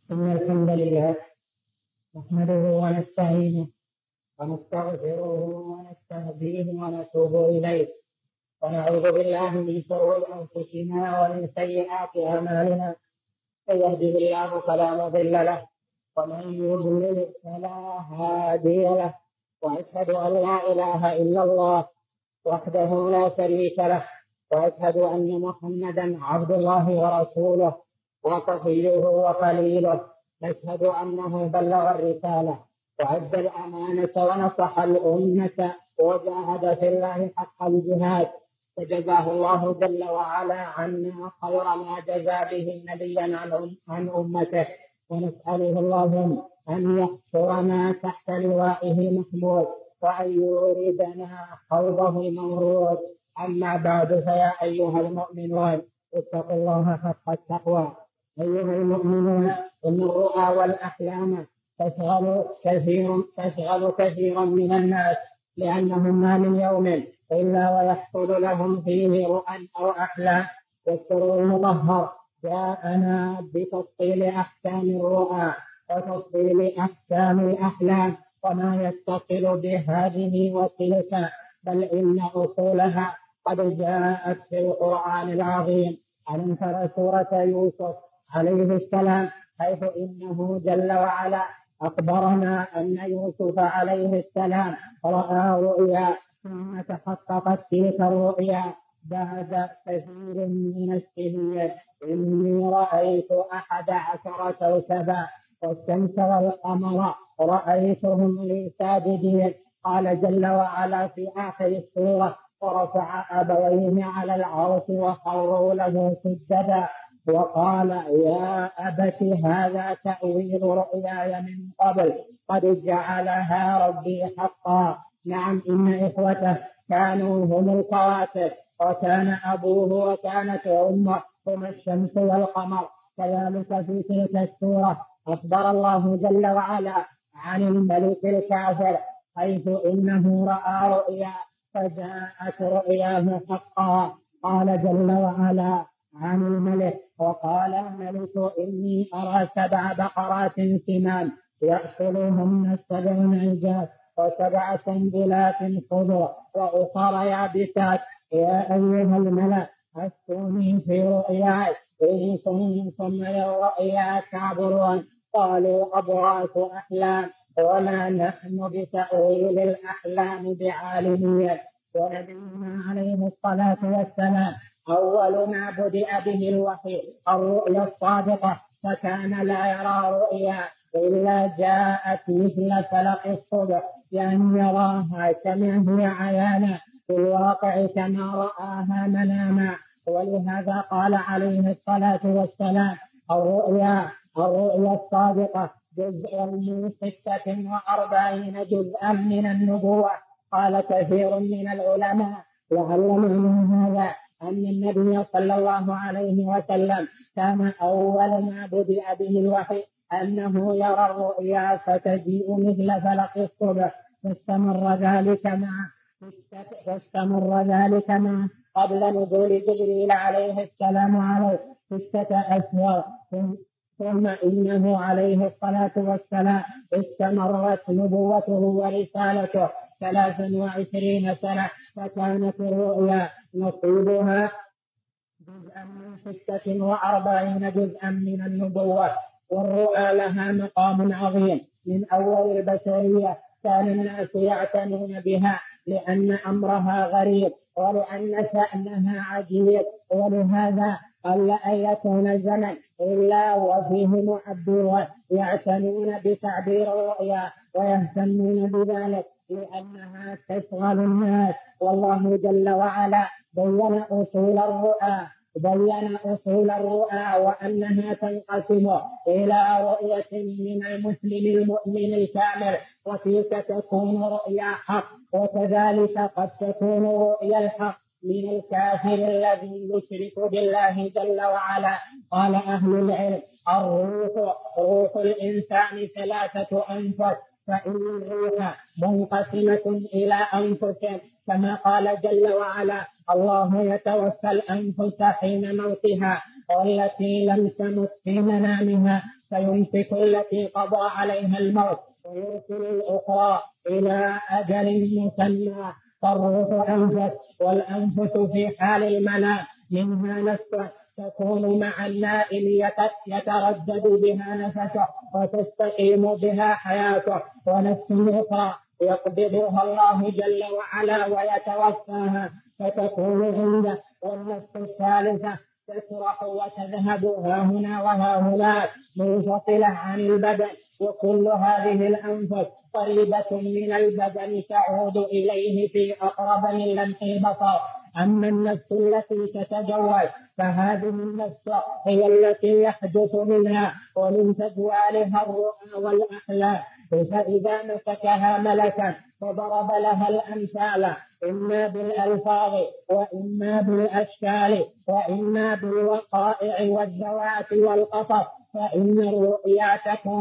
إن الحمد لله نحمده ونستعينه ونستغفره ونستهديه ونتوب إليه، ونعوذ بالله من شرور أنفسنا ومن سيئات أعمالنا. من يهده الله فلا مضل له، ومن يضلل فلا هادي له. وأشهد أن لا إله إلا الله وحده لا شريك له، وأشهد أن محمدا عبد الله ورسوله وصفيه وخليله. نشهد أنه بلغ الرسالة وأدى الأمانة ونصح الأمة وجاهد في الله حق الجهاد، فجزاه الله جل وعلا عنا خير ما جزى به نبيا عن أمته. ونسأله اللهم أن يحشرنا تحت لوائه محمود، وأن يوردنا حوضه المورود. أما بعد، فيا أيها المؤمنون اتقوا الله حق التقوى. أيها المؤمنون، إن الرؤى والأحلام تشغل كثيرا من الناس، لأنهم ما من يوم إلا ويحصل لهم فيه رؤى أو أحلام. والسر المطهر جاءنا بتفصيل أحكام الرؤى وتفصيل أحكام الأحلام وما يتصل بهذه وتلك، بل إن أصولها قد جاءت في القرآن العظيم. ألم تر سورة يوسف عليه السلام، حيث إنه جل وعلا أخبرنا أن يوسف عليه السلام رأى رؤيا، ثم تحققت تلك الرؤيا بعد كثير من السنين. إني رأيت 11 كوكبا والشمس والقمر رأيتهم لي ساجدين. قال جل وعلا في آخر السورة: ورفع أبويه على العرش وخروا له سجدا، وقال: يا أبت هذا تأويل رؤياي من قبل قد جعلها ربي حقا. نعم، إن إخوته كانوا هم الكواكب، وكان أبوه وكانت أمه هم الشمس والقمر. كذلك في تلك السورة أخبر الله جل وعلا عن الملك الكافر، حيث إنه رأى رؤيا فجاءت رؤياه حقا. قال جل وعلا عن الملك: وقال الملك إني أرى 7 بقرات سمان يأكلهن 7 عجاف و7 سنبلات خضر وأخرى يابسات. يا أيها الملأ أفتوني في رؤياي إن كنتم للرؤيا تعبرون. قالوا أضغاث أحلام وما نحن بتأويل الأحلام بعالمين. ونبينا عليه الصلاة والسلام أول ما بدأ به الوحي الرؤيا الصادقة، فكان لا يرى رؤيا إلا جاءت مثل فلق الصبح، يعني يراها كما هي عيانا في الواقع كما رآها مناما. ولهذا قال عليه الصلاة والسلام: الرؤيا الصادقة جزء من 46 جزءا من النبوة. قال كثير من العلماء: وعلمنا هذا أن النبي صلى الله عليه وسلم كان أول ما بدأ به الوحي أنه يرى الرؤيا فتجيء مثل فلق الصبح. فاستمر ذلك معه قبل نزول جبريل عليه السلام عليه 6 أشهر. ثم إنه عليه الصلاة والسلام استمرت نبوته ورسالته 23 سنة، فكانت الرؤيا نصيبها جزءا من 46 جزءا من النبوة. والرؤى لها مقام عظيم من أول البشرية، كان الناس يعتنون بها لأن أمرها غريب ولأن شأنها عجيب. ولهذا قل أن يكون زمن إلا وفيه معبرون يعتنون بتعبير الرؤيا ويهتمون بذلك لأنها تشغل الناس. والله جل وعلا بين أصول الرؤى وأنها تنقسم إلى رؤية من المسلم المؤمن الكامل، وتلك تكون رؤيا حق، وكذلك قد تكون رؤيا الحق من الكافر الذي يشرك بالله جل وعلا. قال أهل العلم: روح الإنسان 3 أنفس، فإن الروح منقسمة إلى أنفس، كما قال جل وعلا: الله يتوفى الأنفس حين موتها والتي لم تمت في منامها فيمسك التي قضى عليها الموت ويرسل الأخرى إلى أجل مسمى. فالروح أنفس، والأنفس في حال المنام منها نفس تكون مع النائم يتردد بها نفسه وتستقيم بها حياته، ونفس أخرى يقبضها الله جل وعلا ويتوفاها فتكون عنده. والنفس الثالثة تسرح وتذهب هاهنا وهاهناك منفصلة عن البدن. وكل هذه الأنفس قريبة من البدن تعود إليه في أقرب من لمح البصر. أما النفس التي تتجول فهذه النفس هي التي يحدث منها ومن تجوالها الرؤى والأحلام. فإذا مسكها ملكا فضرب لها الأمثال إما بالألفاظ وإما بالأشكال وإما بالوقائع والذوات والقصص، فإن الرؤيا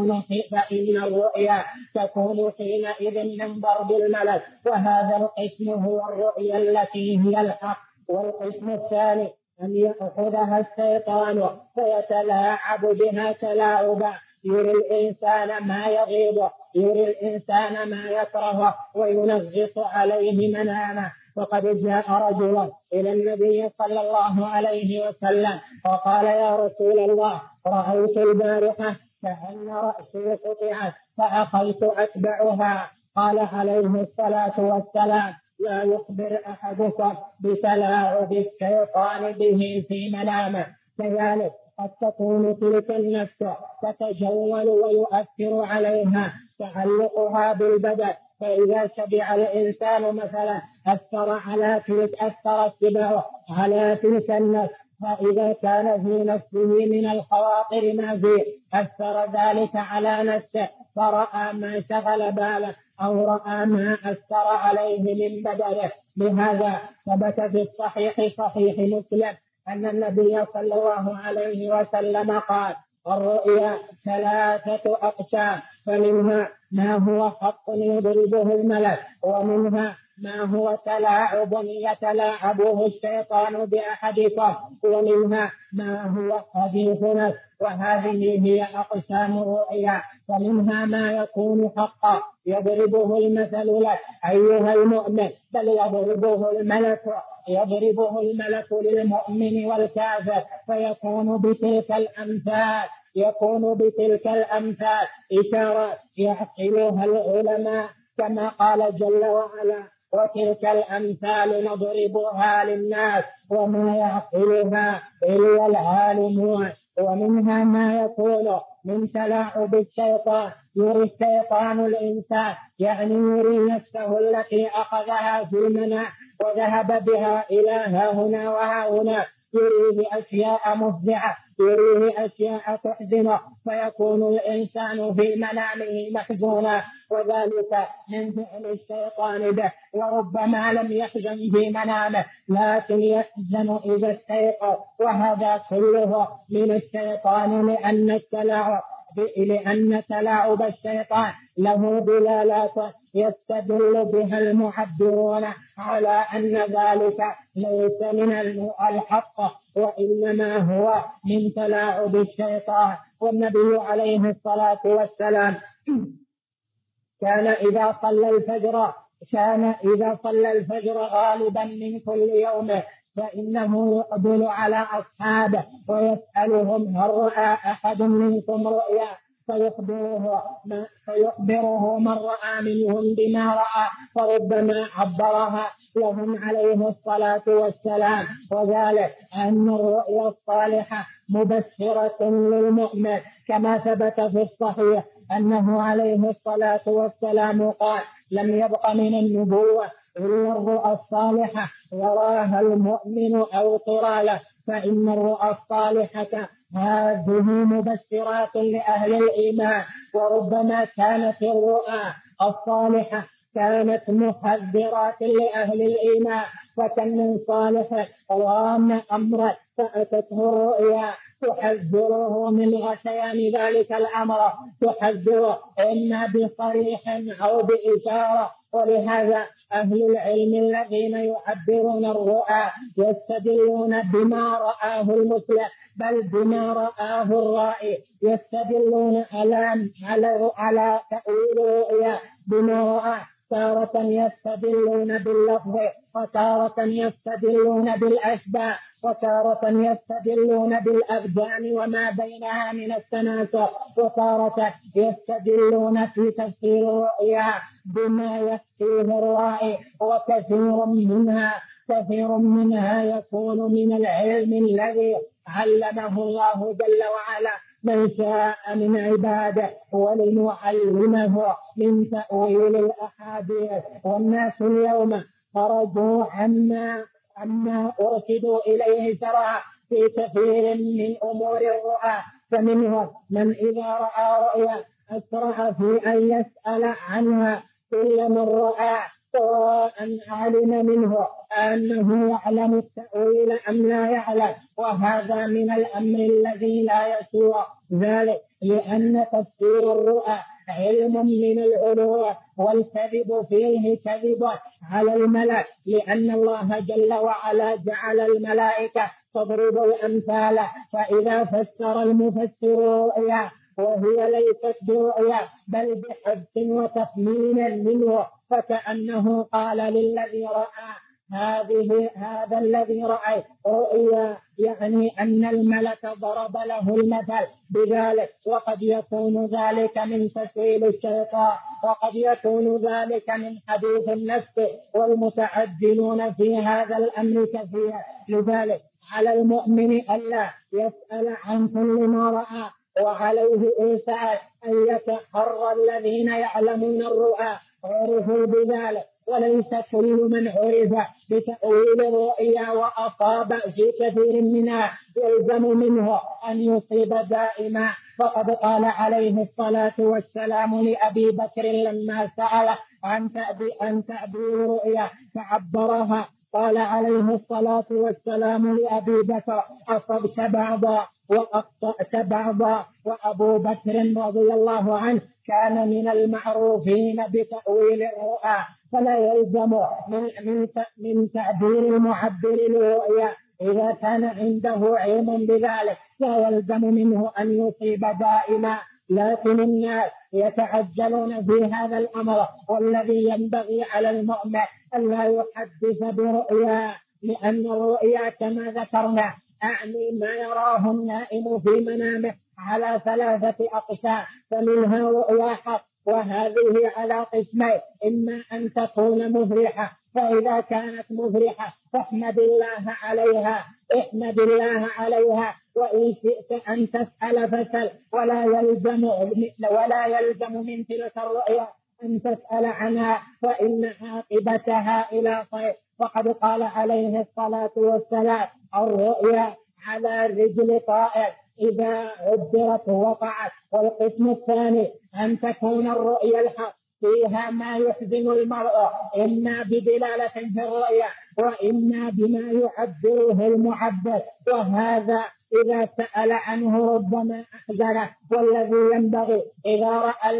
تكون حينئذ من ضرب الملك. وهذا القسم هو الرؤيا التي هي الحق. والقسم الثاني أن يأخذها الشيطان فيتلاعب بها تلاعبا، يري الإنسان ما يغيظه، يري الإنسان ما يكرهه، وينغص عليه منامه. وقد جاء رجل إلى النبي صلى الله عليه وسلم وقال: يا رسول الله، رأيت البارحة كأن رأسي قطعت فأخذت أتبعها. قال عليه الصلاة والسلام: لا يخبر أحدكم بتلاعب الشيطان به في منامه. كذلك قد تكون تلك النفس تتجول ويؤثر عليها تعلقها بالبدن، فإذا شبع الإنسان مثلا أثر السبع على تلك النفس، فإذا كان في نفسه من الخواطر ما فيه أثر ذلك على نفسه، فرأى ما شغل باله أو رأى ما أثر عليه من بدنه. لهذا ثبت في الصحيح صحيح مسلم أن النبي صلى الله عليه وسلم قال: الرؤيا 3 أقسام، فمنها ما هو حق يضربه الملك، ومنها ما هو تلاعب يتلاعبه الشيطان بأحدكم، ومنها ما هو حديث نفس. وهذه هي أقسام الرؤيا. فمنها ما يكون حقا يضربه المثل لك أيها المؤمن، بل يضربه الملك للمؤمن والكافر، فيكون بتلك الأمثال إشارة يعقلها العلماء كما قال جل وعلا: وتلك الأمثال نضربها للناس وما يعقلها إلا العالمون. ومنها ما يكون من تلاعب الشيطان، يري الشيطان الإنسان، يعني يري نفسه التي أخذها في المنام وذهب بها إلى هاهنا وهاهنا، يريه أشياء مفزعة، يريه أشياء تحزنه، فيكون الإنسان في منامه محزونا، وذلك من فعل الشيطان به. وربما لم يحزن في منامه لكن يحزن إذا استيقظ، وهذا كله من الشيطان، لأن تلاعب الشيطان له دلالات يستدل بها المعبرون على أن ذلك ليس من الحق، وإنما هو من تلاعب الشيطان. والنبي عليه الصلاة والسلام كان إذا صلى الفجر غالبا من كل يوم فإنه يقبل على أصحابه ويسألهم: هل رأى أحد منكم رؤيا؟ فيخبره من رأى منهم بما رأى، فربما عبرها لهم عليه الصلاة والسلام. وذلك أن الرؤيا الصالحة مبشرة للمؤمن، كما ثبت في الصحيح أنه عليه الصلاة والسلام قال: لم يبق من النبوة إلا الرؤى الصالحة يراها المؤمن أو ترى له. فإن الرؤى الصالحة هذه مبشرات لأهل الإيمان، وربما كانت الرؤى الصالحة كانت محذرات لأهل الإيمان. فكم من صالح رام أمرا فأتته الرؤيا تحذره من غشيان ذلك الأمر، تحذره إما بصريح أو بإشارة. ولهذا أهل العلم الذين يعبرون الرؤى يستدلون بما رآه المسلم بل بما رآه الرائي. يستدلون على تأويل الرؤيا بما رأى، تارة يستدلون باللفظ، وتارة يستدلون بالأشباه، وتارة يستدلون بالأبدان وما بينها من التناسق، وتارة يستدلون في تفسير الرؤيا بما يكفيه الرائي. كثير منها يكون من العلم الذي علمه الله جل وعلا من شاء من عباده، ولنعلمه من تأويل الأحاديث. والناس اليوم خرجوا عما أرشدوا إليه شرعا في كثير من أمور الرؤى، فمنهم من إذا رأى رؤيا أسرع في أن يسأل عنها كل من رأى، سواء علم منه أنه يعلم التأويل أم لا يعلم. وهذا من الأمر الذي لا يسوع ذلك، لأن تفسير الرؤى علم من العلو، والكذب فيه كذب على الملك، لأن الله جل وعلا جعل الملائكة تضرب الأمثال. فإذا فسر المفسر رؤيا وهي ليست برؤيا بل بحدس وتخمين منه، فكأنه قال للذي رأى هذا الذي رأى رؤيا، يعني أن الملك ضرب له المثل بذلك. وقد يكون ذلك من تسويل الشيطان، وقد يكون ذلك من حديث النفس، والمتعجلون في هذا الأمر كثير. لذلك على المؤمن ألا يسأل عن كل ما رأى، وعليه إنسان أن يتحرى الذين يعلمون الرؤى عرفوا بذلك، وليس كل من عرف بتأويل الرؤيا وأصاب في كثير منها يلزم منه أن يصيب دائما. فقد قال عليه الصلاة والسلام لأبي بكر لما سأل عن تأويل الرؤيا فعبرها، قال عليه الصلاة والسلام لأبي بكر: أصبت بعضا وأخطأت بعضا. وأبو بكر رضي الله عنه كان من المعروفين بتأويل الرؤى، فلا يلزم من تعبير المعبر للرؤيا إذا كان عنده علم بذلك، لا يلزم منه أن يصيب دائما. لكن الناس يتعجلون في هذا الأمر، والذي ينبغي على المؤمن أن لا يحدث برؤيا، لأن الرؤيا كما ذكرنا أعني ما يراه النائم في منامه على 3 أقسام، فمنها رؤيا حق، وهذه على قسمين: إما أن تكون مفرحة، فإذا كانت مفرحة فاحمد الله عليها، وإن شئت أن تسأل فسل، ولا يلزم من تلك الرؤيا أن تسأل عنها، فإن عاقبتها إلى خير. وقد قال عليه الصلاة والسلام: الرؤيا على رجل طائر إذا عبرت وقعت. والقسم الثاني أن تكون الرؤيا الحق فيها ما يحزن المرء، إما بدلالة في الرؤيا وإما بما يعبره المعبر، وهذا إذا سأل عنه ربما أحزنه. والذي ينبغي إذا رأى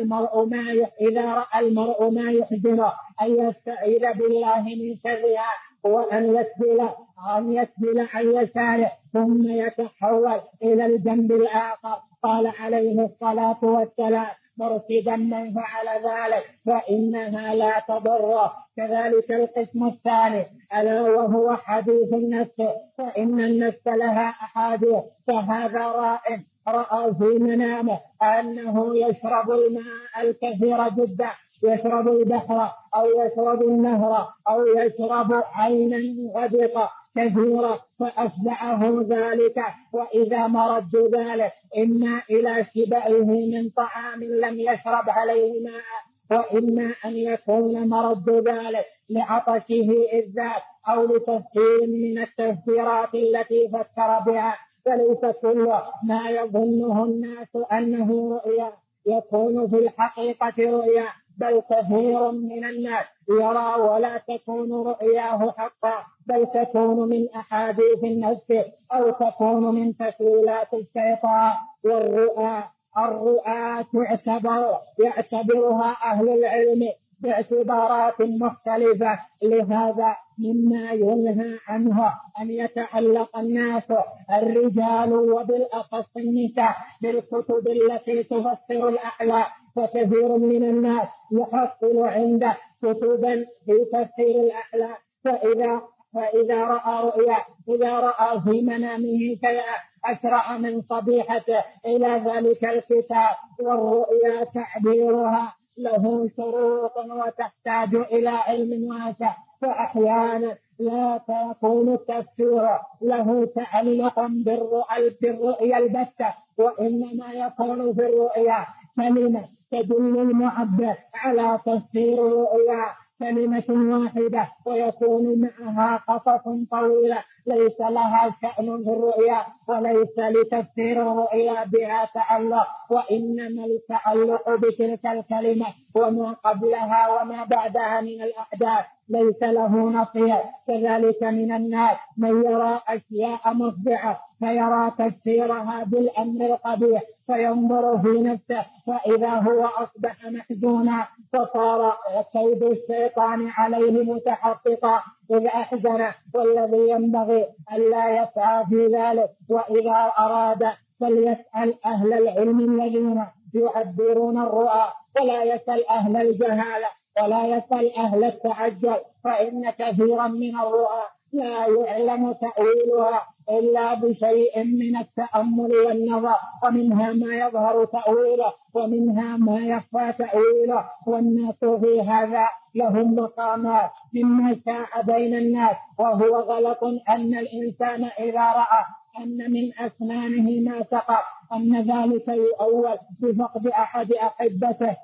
المرء ما يحزنه أن يستعيذ بالله من شرها، وأن يسبل عن يساره ثم يتحول إلى الجنب الآخر. قال عليه الصلاة والسلام: مرشدا من فعل ذلك فإنها لا تضره. كذلك القسم الثاني ألا وهو حديث النفس، فإن النفس لها أحاديث. فهذا رأى في منامه أنه يشرب الماء الكثير جدا، يشرب البحر أو يشرب النهر أو يشرب عينا غدقة كثيرة، فأشبعه ذلك. وإذا مرد ذلك إما إلى شبعه من طعام لم يشرب عليه ماء، وإما أن يكون مرد ذلك لعطشه الذات أو لتفسير من التفسيرات التي فكر بها. فليس كل ما يظنه الناس أنه رؤيا يكون في الحقيقة رؤيا، بل كثير من الناس يرى ولا تكون رؤياه حقا، بل تكون من أحاديث النفس أو تكون من تسويلات الشيطان. الرؤى يعتبرها أهل العلم باعتبارات مختلفة. لهذا مما ينهى عنه أن يتعلق الناس الرجال وبالأخص النساء بالكتب التي تفسر الأحلام، فكثير من الناس يحصل عنده كتبا في تفسير الأحلام، فإذا رأى رؤيا، إذا رأى في منامه شيئا أسرع من صبيحته إلى ذلك الكتاب. والرؤيا تعبيرها له شروط وتحتاج إلى علم واسع، فأحيانا لا يكون التفسير له تعلق بالرؤيا البتة، وإنما يكون في الرؤيا كلمة تدل المعبر على تفسير الرؤيا كلمة واحدة، ويكون معها قصص طويلة ليس لها شأن في الرؤيا، وليس لتفسير الرؤيا بها تعلق، وإنما التعلق بتلك الكلمة وما قبلها وما بعدها من الأحداث ليس له نصير. كذلك من الناس من يرى أشياء مفزعة فيرى تفسيرها بالأمر القبيح، فينظر في نفسه فإذا هو أصبح محزونا، فصار كيد الشيطان عليه متحققا إذ أحزن، والذي ينبغي ألا يسعى في ذلك. وإذا أراد فليسأل أهل العلم الذين يعبرون الرؤى، ولا يسأل أهل الجهالة، ولا يسأل أهل التعجل، فإن كثيرا من الرؤى لا يعلم تأويلها إلا بشيء من التأمل والنظر، ومنها ما يظهر تأويله ومنها ما يخفى تأويله، والناس في هذا لهم مقامات مما شاع بين الناس. وهو غلط أن الإنسان إذا رأى أن من أسنانه ما سقط أن ذلك يؤول بفقد أحد أحبته،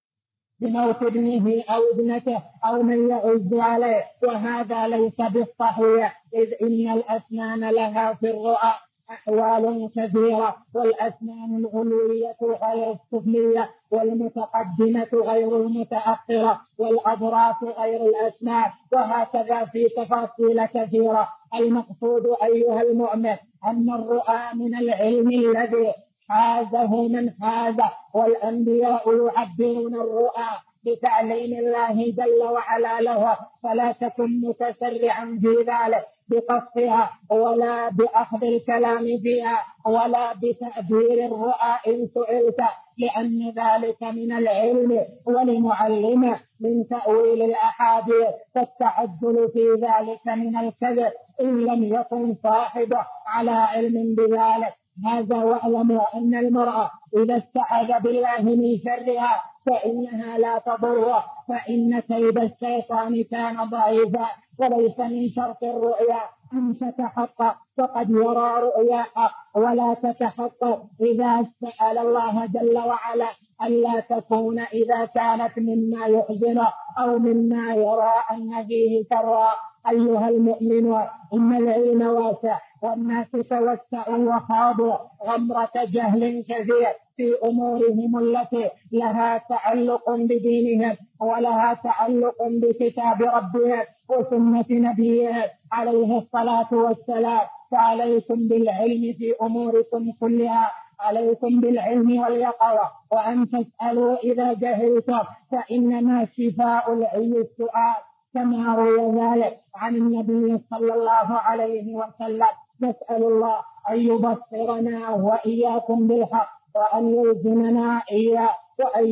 بموت ابنه أو ابنته أو من يعز عليه، وهذا ليس بالصحيح، إذ إن الأسنان لها في الرؤى أحوال كثيرة، والأسنان العلوية غير السفلية، والمتقدمة غير المتأخرة، والأضراس غير الأسنان، وهكذا في تفاصيل كثيرة. المقصود أيها المؤمن أن الرؤى من العلم الذي حازه من حازه، والأنبياء يعبرون الرؤى بتعليم الله جل وعلا له، فلا تكن متسرعا في ذلك بقصها ولا بأخذ الكلام فيها ولا بتأثير الرؤى إن سئلت، لأن ذلك من العلم، ولمعلمه من تأويل الأحاديث، فالتعجل في ذلك من الكذب إن لم يكن صاحبه على علم بذلك. هذا واعلموا أن المرأة إذا استعاذ بالله من شرها فإنها لا تضره، فإن كيد الشيطان كان ضعيفا. وليس من شرط الرؤيا أن تتحقق، فقد يرى رؤيا حق ولا تتحقق إذا سأل الله جل وعلا ألا تكون إذا كانت مما يحزنه أو مما يرى أن فيه شرا. أيها المؤمنون إن العلم واسع، والناس توسعوا وخاضوا غمرة جهل كثير في أمورهم التي لها تعلق بدينهم ولها تعلق بكتاب ربهم وسنة نبيهم عليه الصلاة والسلام. فعليكم بالعلم في أموركم كلها، عليكم بالعلم واليقظة، وأن تسألوا إذا جهلتم، فإنما شفاء العلم السؤال، كما روي ذلك عن النبي صلى الله عليه وسلم. نسأل الله أن يبصرنا وإياكم بالحق، وأن يلزمنا إياه، وأن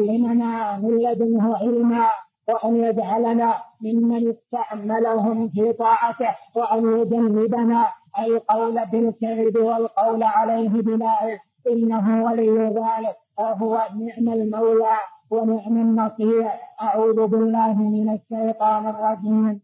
يعلمنا من لدنه علما، وأن يجعلنا ممن استعملهم في طاعته، وأن يجنبنا القول بالكذب والقول عليه بلا علم، إنه ولي ذلك وهو نعم المولى ونعم النصير. أعوذ بالله من الشيطان الرجيم.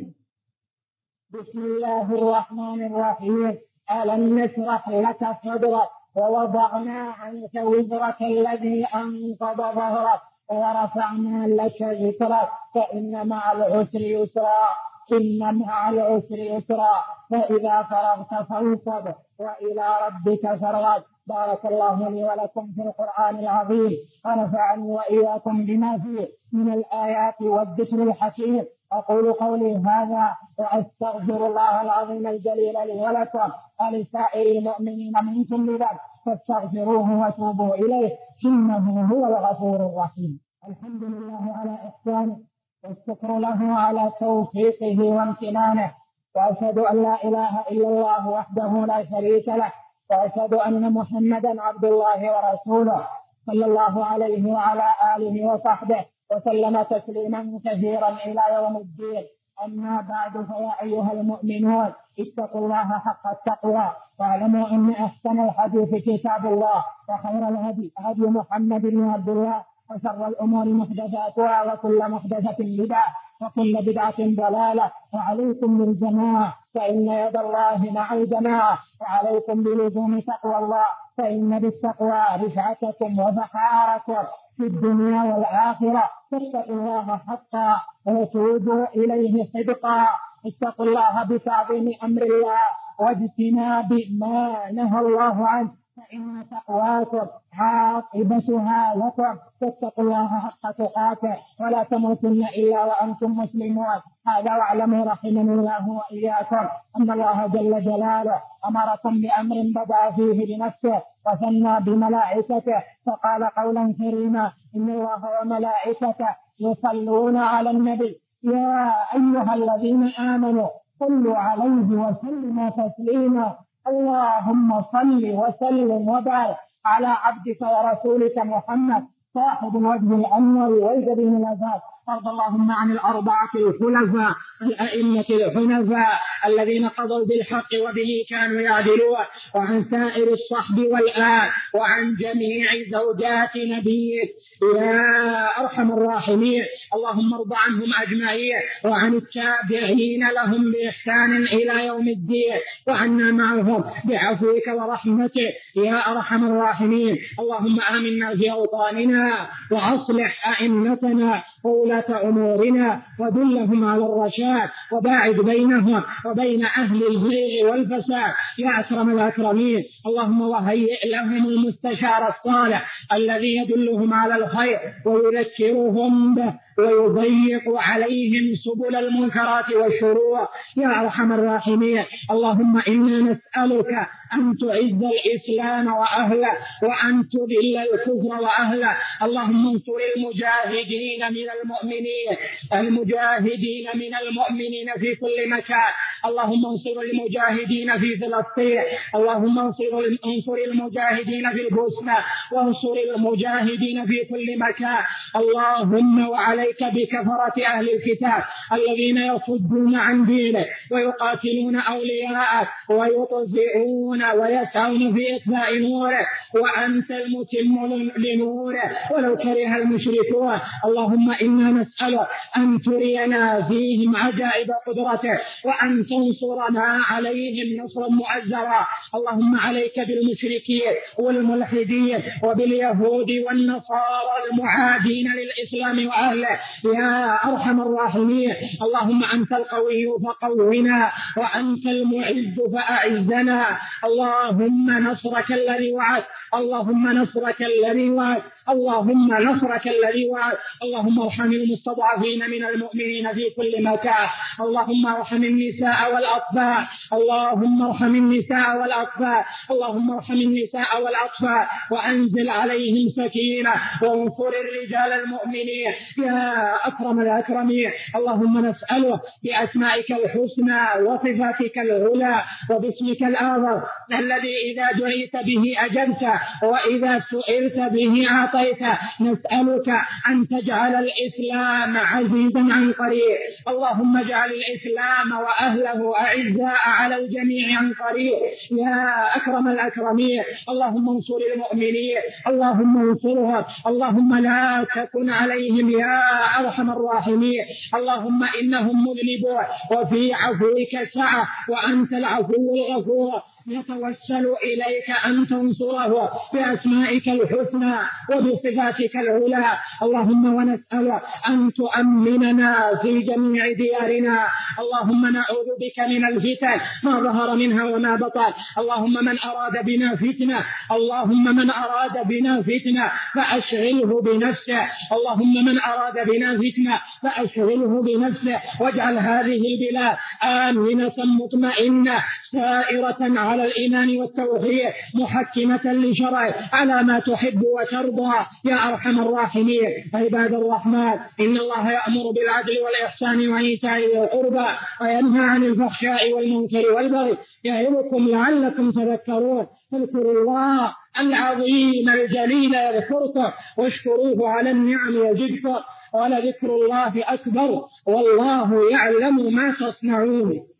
بسم الله الرحمن الرحيم. ألم نشرح لك صدرك ووضعنا عنك وزرك الذي أنقض ظهرك ورفعنا لك ذكرك، فإن مع العسر يسرا، إن مع العسر يسرا، فإذا فرغت فانصب وإلى ربك فارغب. بارك الله لي ولكم في القرآن العظيم، ونفعني وإياكم بما فيه من الآيات والذكر الحكيم. أقول قولي هذا وأستغفر الله العظيم الجليل لي ولكم ولسائر المؤمنين من كل ذنب، فاستغفروه وتوبوا إليه إنه هو الغفور الرحيم. الحمد لله على إحسانه، والشكر له على توفيقه وامتنانه، وأشهد أن لا إله إلا الله وحده لا شريك له، وأشهد أن محمدا عبد الله ورسوله صلى الله عليه وعلى آله وصحبه وسلم تسليما كثيرا إلى يوم الدين. أما بعد، فيا أيها المؤمنون اتقوا الله حق التقوى، واعلموا أن أحسن الحديث كتاب الله، وخير الهدي هدي محمد بن عبد الله، وشر الأمور محدثاتها، وكل محدثة بدعة، وكل بدعة ضلالة. وعليكم بالجماعة فإن يد الله مع الجماعة، وعليكم بلزوم تقوى الله، فإن بالتقوى رفعتكم وفخاركم في الدنيا والآخرة. فاتقوا الله حقا وتوبوا إليه صدقا. اتقوا الله بتعظيم أمر الله واجتناب ما نهى الله عنه، فإن تقواكم عاقبتها لكم. فاتقوا الله حق تقاته ولا تموتن إلا وأنتم مسلمون. هذا واعلموا رحمني الله وإياكم أن الله جل جلاله أمركم بأمر بدأ فيه بنفسه وثنى بملائكته، فقال قولا كريما: إن الله وملائكته يصلون على النبي يا أيها الذين آمنوا صلوا عليه وسلموا تسليما. اللهم صل وسلم وبارك على عبدك ورسولك محمد صاحب الوجه الأنور والجبين الأزهر. وارض اللهم عن الأربعة الخلفاء الأئمة الحنفاء الذين قضوا بالحق وبه كانوا يعدلون، وعن سائر الصحب والآل، وعن جميع زوجات نبيك يا أرحم الراحمين. اللهم ارض عنهم أجمعين، وعن التابعين لهم بإحسان إلى يوم الدين، وعنا معهم بعفوك ورحمتك يا أرحم الراحمين. اللهم آمنا في أوطاننا، وأصلح أئمتنا وولاة أمورنا، ودلهم على الرشاد، وباعد بينهم وبين أهل الزيغ والفساد يا أكرم الأكرمين. اللهم وهيئ لهم المستشار الصالح الذي يدلهم على الخير ويذكرهم به ويضيق عليهم سبل المنكرات والشرور يا أرحم الراحمين. اللهم إنا نسألك أن تعز الإسلام وأهله، وأن تذل الكفر وأهله. اللهم انصر المجاهدين من المؤمنين في كل مكان. اللهم انصر المجاهدين في فلسطين، اللهم انصر المجاهدين في البوسنة، وانصر المجاهدين في كل مكان. اللهم وعليك بكفرة أهل الكتاب الذين يصدون عن دينك ويقاتلون أولياءك ويطفئون ويسعون في إطفاء نوره، وأنت المتم لنوره ولو كره المشركون. اللهم إنا نسألك أن ترينا فيهم عجائب قدرتك، وأن تنصرنا عليهم نصرا مؤزرا. اللهم عليك بالمشركين والملحدين وباليهود والنصارى المعادين للإسلام وأهله يا أرحم الراحمين. اللهم أنت القوي فقونا، وأنت المعز فأعزنا. اللهم نصرك الذي وعد، اللهم نصرك الذي وعد، اللهم نصرك الذي وعد. اللهم ارحم المستضعفين من المؤمنين في كل مكان. اللهم ارحم النساء والأطفال، اللهم ارحم النساء والأطفال، اللهم ارحم النساء والأطفال، وأنزل عليهم سكينة، وانصر الرجال المؤمنين يا أكرم الأكرمين. اللهم نسأله بأسمائك الحسنى وصفاتك العلى وباسمك الأعظم الذي إذا دعيت به أجبت، وإذا سئلت به أعطيت. نسألك أن تجعل الإسلام عزيزا عن قريب. اللهم اجعل الإسلام وأهله أعزاء على الجميع عن قريب يا أكرم الأكرمين. اللهم انصر المؤمنين، اللهم انصرهم، اللهم لا تكن عليهم يا أرحم الراحمين. اللهم إنهم مذنبون وفي عفوك سعة، وأنت العفو الغفور. نتوسل إليك أن تنصره بأسمائك الحسنى وبصفاتك العلى. اللهم ونسأل أن تؤمننا في جميع ديارنا، اللهم نعوذ بك من الفتن ما ظهر منها وما بطن. اللهم من أراد بنا فتنة فأشغله بنفسه. اللهم من أراد بنا فتنة فأشغله بنفسه، واجعل هذه البلاد آمنة مطمئنة سائرة على الإيمان والتوحيد محكمة لشرعه على ما تحب وترضى يا أرحم الراحمين. عباد الرحمن، إن الله يأمر بالعدل والإحسان وإيتاء ذي القربى وينهى عن الفحشاء والمنكر والبغي يعظكم لعلكم تذكرون. اذكروا الله العظيم الجليل يذكركم واشكروه على النعم يزدكم ولذكر الله أكبر والله يعلم ما تصنعون.